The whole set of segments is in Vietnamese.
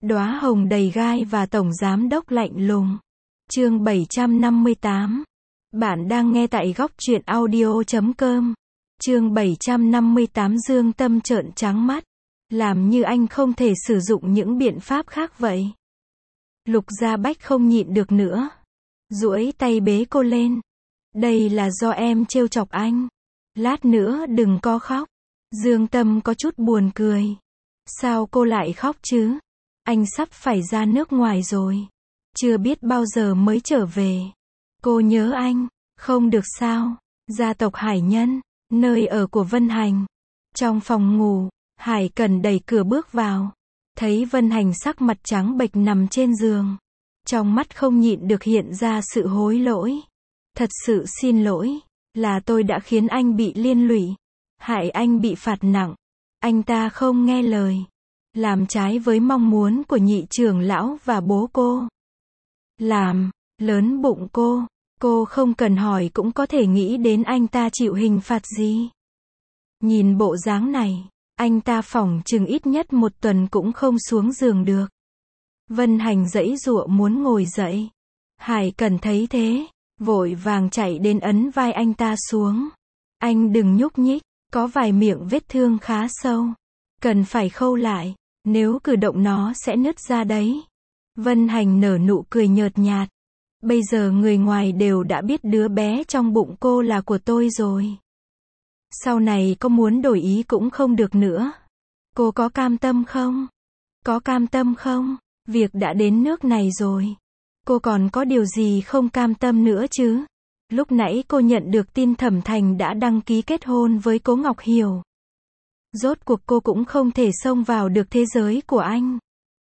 Đóa hồng đầy gai và tổng giám đốc lạnh lùng. Chương 758. Bạn đang nghe tại góc truyện audio.com. Chương 758. Dương Tâm trợn trắng mắt. Làm như anh không thể sử dụng những biện pháp khác vậy. Lục Gia Bách không nhịn được nữa. Duỗi tay bế cô lên. Đây là do em trêu chọc anh. Lát nữa đừng có khóc. Dương Tâm có chút buồn cười. Sao cô lại khóc chứ? Anh sắp phải ra nước ngoài rồi. Chưa biết bao giờ mới trở về. Cô nhớ anh. Không được sao? Gia tộc Hải Nhân, nơi ở của Vân Hành. Trong phòng ngủ, Hải Cần đẩy cửa bước vào. Thấy Vân Hành sắc mặt trắng bệch nằm trên giường. Trong mắt không nhịn được hiện ra sự hối lỗi. Thật sự xin lỗi. Là tôi đã khiến anh bị liên lụy. Hại anh bị phạt nặng. Anh ta không nghe lời. Làm trái với mong muốn của nhị trưởng lão và bố cô. Làm lớn bụng cô không cần hỏi cũng có thể nghĩ đến anh ta chịu hình phạt gì. Nhìn bộ dáng này, anh ta phỏng chừng ít nhất 1 tuần cũng không xuống giường được. Vân Hành giãy giụa muốn ngồi dậy. Hải Cần thấy thế, vội vàng chạy đến ấn vai anh ta xuống. Anh đừng nhúc nhích, có vài miệng vết thương khá sâu. Cần phải khâu lại, nếu cử động nó sẽ nứt ra đấy. Vân Hành nở nụ cười nhợt nhạt. Bây giờ người ngoài đều đã biết đứa bé trong bụng cô là của tôi rồi. Sau này có muốn đổi ý cũng không được nữa. Cô có cam tâm không? Có cam tâm không? Việc đã đến nước này rồi. Cô còn có điều gì không cam tâm nữa chứ? Lúc nãy cô nhận được tin Thẩm Thành đã đăng ký kết hôn với Cố Ngọc Hiểu. Rốt cuộc cô cũng không thể xông vào được thế giới của anh.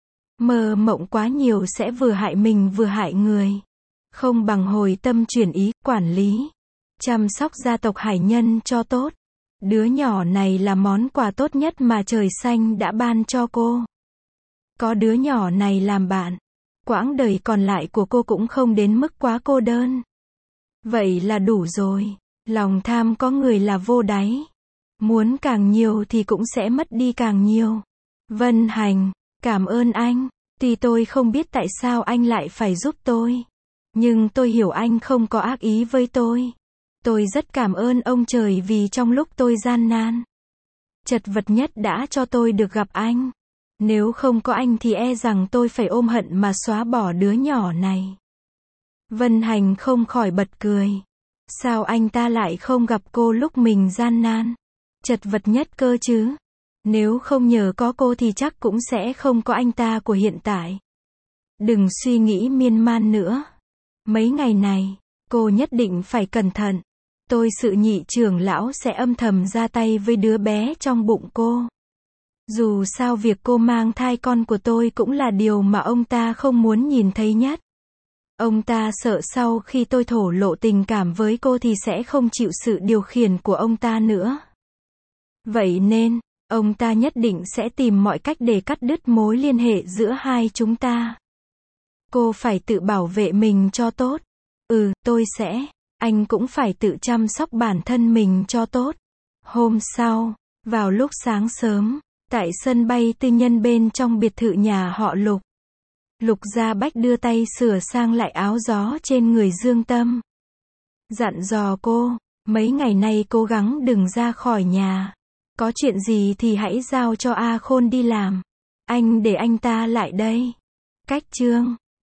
Mơ mộng quá nhiều sẽ vừa hại mình vừa hại người. Không bằng hồi tâm chuyển ý, quản lý. Chăm sóc gia tộc Hải Nhân cho tốt. Đứa nhỏ này là món quà tốt nhất mà trời xanh đã ban cho cô. Có đứa nhỏ này làm bạn, quãng đời còn lại của cô cũng không đến mức quá cô đơn. Vậy là đủ rồi. Lòng tham có người là vô đáy. Muốn càng nhiều thì cũng sẽ mất đi càng nhiều. Vân Hành, cảm ơn anh. Tuy tôi không biết tại sao anh lại phải giúp tôi. Nhưng tôi hiểu anh không có ác ý với tôi. Tôi rất cảm ơn ông trời vì trong lúc tôi gian nan, chật vật nhất đã cho tôi được gặp anh. Nếu không có anh thì e rằng tôi phải ôm hận mà xóa bỏ đứa nhỏ này. Vân Hành không khỏi bật cười. Sao anh ta lại không gặp cô lúc mình gian nan, chật vật nhất cơ chứ? Nếu không nhờ có cô thì chắc cũng sẽ không có anh ta của hiện tại. Đừng suy nghĩ miên man nữa. Mấy ngày này, cô nhất định phải cẩn thận. Tôi sợ nhị trưởng lão sẽ âm thầm ra tay với đứa bé trong bụng cô. Dù sao việc cô mang thai con của tôi cũng là điều mà ông ta không muốn nhìn thấy nhất. Ông ta sợ sau khi tôi thổ lộ tình cảm với cô thì sẽ không chịu sự điều khiển của ông ta nữa. Vậy nên, ông ta nhất định sẽ tìm mọi cách để cắt đứt mối liên hệ giữa hai chúng ta. Cô phải tự bảo vệ mình cho tốt. Tôi sẽ. Anh cũng phải tự chăm sóc bản thân mình cho tốt. Hôm sau, vào lúc sáng sớm, tại sân bay tư nhân bên trong biệt thự nhà họ Lục. Lục Gia Bách đưa tay sửa sang lại áo gió trên người Dương Tâm. Dặn dò cô, mấy ngày nay cố gắng đừng ra khỏi nhà. Có chuyện gì thì hãy giao cho A Khôn đi làm. Anh để anh ta lại đây. Cách chương